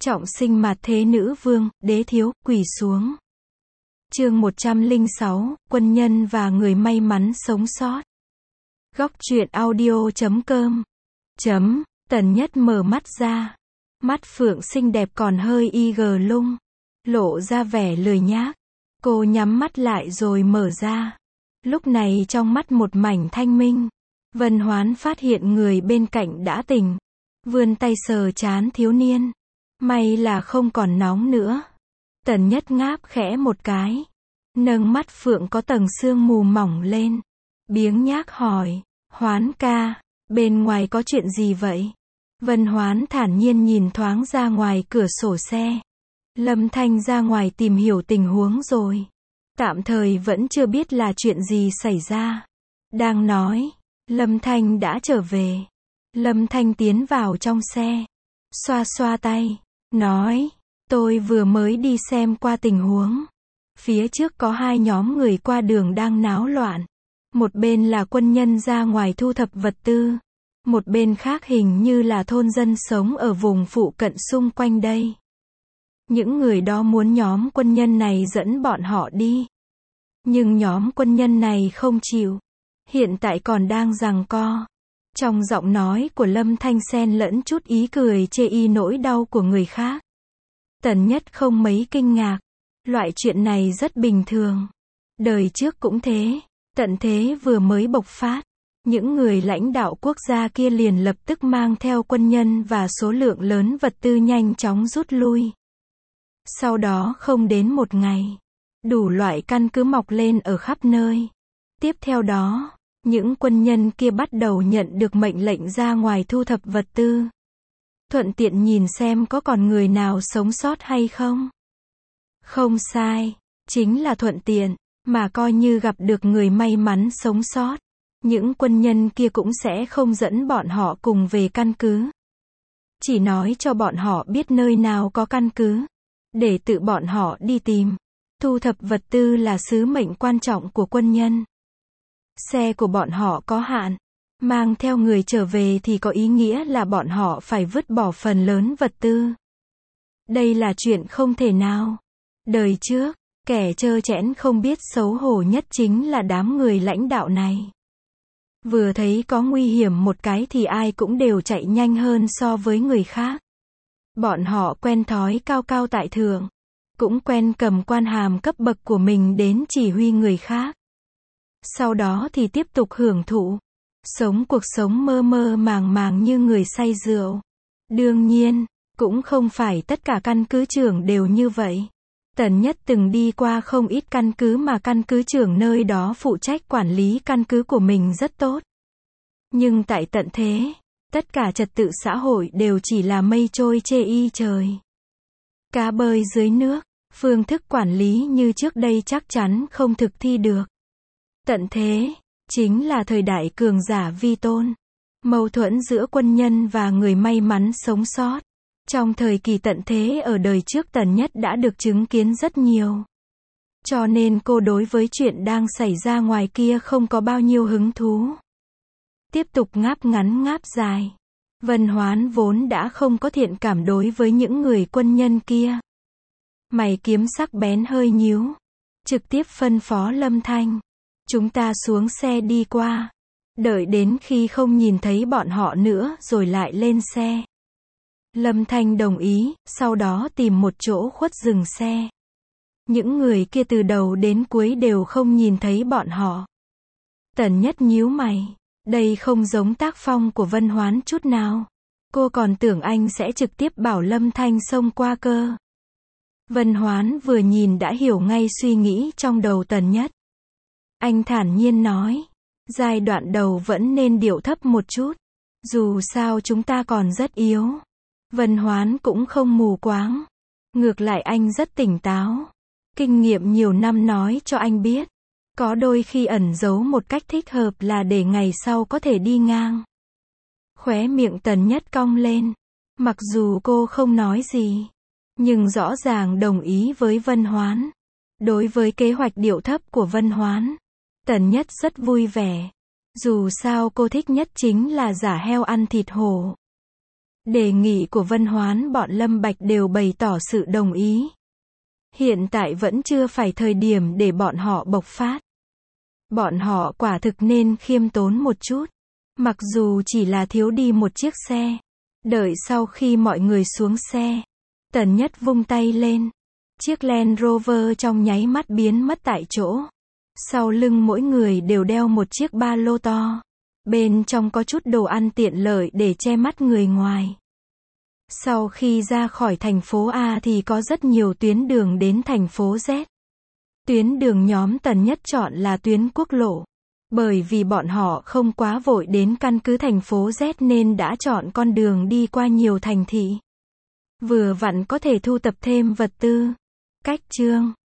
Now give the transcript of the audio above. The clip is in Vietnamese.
Trọng sinh mạt thế nữ vương, đế thiếu, quỳ xuống. Chương 106, quân nhân và người may mắn sống sót. Góc truyện audio.com. Tần Nhất mở mắt ra. Mắt phượng xinh đẹp còn hơi lung, lộ ra vẻ lười nhác. Cô nhắm mắt lại rồi mở ra. Lúc này trong mắt một mảnh thanh minh. Vân Hoán phát hiện người bên cạnh đã tỉnh. Vươn tay sờ trán thiếu niên. May là không còn nóng nữa. Tần Nhất ngáp khẽ một cái. Nâng mắt phượng có tầng sương mù mỏng lên. Biếng nhác hỏi, Hoán ca, bên ngoài có chuyện gì vậy? Vân Hoán thản nhiên nhìn thoáng ra ngoài cửa sổ xe. Lâm Thanh ra ngoài tìm hiểu tình huống rồi. Tạm thời vẫn chưa biết là chuyện gì xảy ra. Đang nói, Lâm Thanh đã trở về. Lâm Thanh tiến vào trong xe. Xoa xoa tay. Nói, tôi vừa mới đi xem qua tình huống. Phía trước có hai nhóm người qua đường đang náo loạn. Một bên là quân nhân ra ngoài thu thập vật tư. Một bên khác hình như là thôn dân sống ở vùng phụ cận xung quanh đây. Những người đó muốn nhóm quân nhân này dẫn bọn họ đi. Nhưng nhóm quân nhân này không chịu. Hiện tại còn đang giằng co. Trong giọng nói của Lâm Thanh xen lẫn chút ý cười chê y nỗi đau của người khác. Tần Nhất không mấy kinh ngạc. Loại chuyện này rất bình thường. Đời trước cũng thế. Tận thế vừa mới bộc phát. Những người lãnh đạo quốc gia kia liền lập tức mang theo quân nhân và số lượng lớn vật tư nhanh chóng rút lui. Sau đó không đến một ngày. Đủ loại căn cứ mọc lên ở khắp nơi. Tiếp theo đó, những quân nhân kia bắt đầu nhận được mệnh lệnh ra ngoài thu thập vật tư. Thuận tiện nhìn xem có còn người nào sống sót hay không. Không sai, chính là thuận tiện, mà coi như gặp được người may mắn sống sót. Những quân nhân kia cũng sẽ không dẫn bọn họ cùng về căn cứ. Chỉ nói cho bọn họ biết nơi nào có căn cứ. Để tự bọn họ đi tìm. Thu thập vật tư là sứ mệnh quan trọng của quân nhân. Xe của bọn họ có hạn. Mang theo người trở về thì có ý nghĩa là bọn họ phải vứt bỏ phần lớn vật tư. Đây là chuyện không thể nào. Đời trước, kẻ trơ trẽn không biết xấu hổ nhất chính là đám người lãnh đạo này. Vừa thấy có nguy hiểm một cái thì ai cũng đều chạy nhanh hơn so với người khác. Bọn họ quen thói cao cao tại thượng. Cũng quen cầm quan hàm cấp bậc của mình đến chỉ huy người khác. Sau đó thì tiếp tục hưởng thụ. Sống cuộc sống mơ mơ màng màng như người say rượu. Đương nhiên, cũng không phải tất cả căn cứ trưởng đều như vậy. Tần Nhất từng đi qua không ít căn cứ mà căn cứ trưởng nơi đó phụ trách quản lý căn cứ của mình rất tốt. Nhưng tại tận thế, tất cả trật tự xã hội đều chỉ là mây trôi chê y trời. Cá bơi dưới nước, phương thức quản lý như trước đây chắc chắn không thực thi được. Tận thế, chính là thời đại cường giả vi tôn. Mâu thuẫn giữa quân nhân và người may mắn sống sót. Trong thời kỳ tận thế ở đời trước Tần Nhất đã được chứng kiến rất nhiều. Cho nên cô đối với chuyện đang xảy ra ngoài kia không có bao nhiêu hứng thú. Tiếp tục ngáp ngắn ngáp dài. Vân Hoán vốn đã không có thiện cảm đối với những người quân nhân kia. Mày kiếm sắc bén hơi nhíu. Trực tiếp phân phó Lâm Thanh. Chúng ta xuống xe đi qua. Đợi đến khi không nhìn thấy bọn họ nữa rồi lại lên xe. Lâm Thanh đồng ý, sau đó tìm một chỗ khuất dừng xe. Những người kia từ đầu đến cuối đều không nhìn thấy bọn họ. Tần Nhất nhíu mày. Đây không giống tác phong của Vân Hoán chút nào. Cô còn tưởng anh sẽ trực tiếp bảo Lâm Thanh xông qua cơ. Vân Hoán vừa nhìn đã hiểu ngay suy nghĩ trong đầu Tần Nhất. Anh thản nhiên nói. Giai đoạn đầu vẫn nên điệu thấp một chút. Dù sao chúng ta còn rất yếu. Vân Hoán cũng không mù quáng. Ngược lại anh rất tỉnh táo. Kinh nghiệm nhiều năm nói cho anh biết. Có đôi khi ẩn giấu một cách thích hợp là để ngày sau có thể đi ngang. Khóe miệng Tần Nhất cong lên. Mặc dù cô không nói gì. Nhưng rõ ràng đồng ý với Vân Hoán. Đối với kế hoạch điệu thấp của Vân Hoán, Tần Nhất rất vui vẻ. Dù sao cô thích nhất chính là giả heo ăn thịt hổ. Đề nghị của Vân Hoán bọn Lâm Bạch đều bày tỏ sự đồng ý. Hiện tại vẫn chưa phải thời điểm để bọn họ bộc phát. Bọn họ quả thực nên khiêm tốn một chút. Mặc dù chỉ là thiếu đi một chiếc xe. Đợi sau khi mọi người xuống xe, Tần Nhất vung tay lên. Chiếc Land Rover trong nháy mắt biến mất tại chỗ. Sau lưng mỗi người đều đeo một chiếc ba lô to. Bên trong có chút đồ ăn tiện lợi để che mắt người ngoài. Sau khi ra khỏi thành phố A thì có rất nhiều tuyến đường đến thành phố Z. Tuyến đường nhóm Tần Nhất chọn là tuyến quốc lộ. Bởi vì bọn họ không quá vội đến căn cứ thành phố Z nên đã chọn con đường đi qua nhiều thành thị. Vừa vặn có thể thu tập thêm vật tư. Cách chương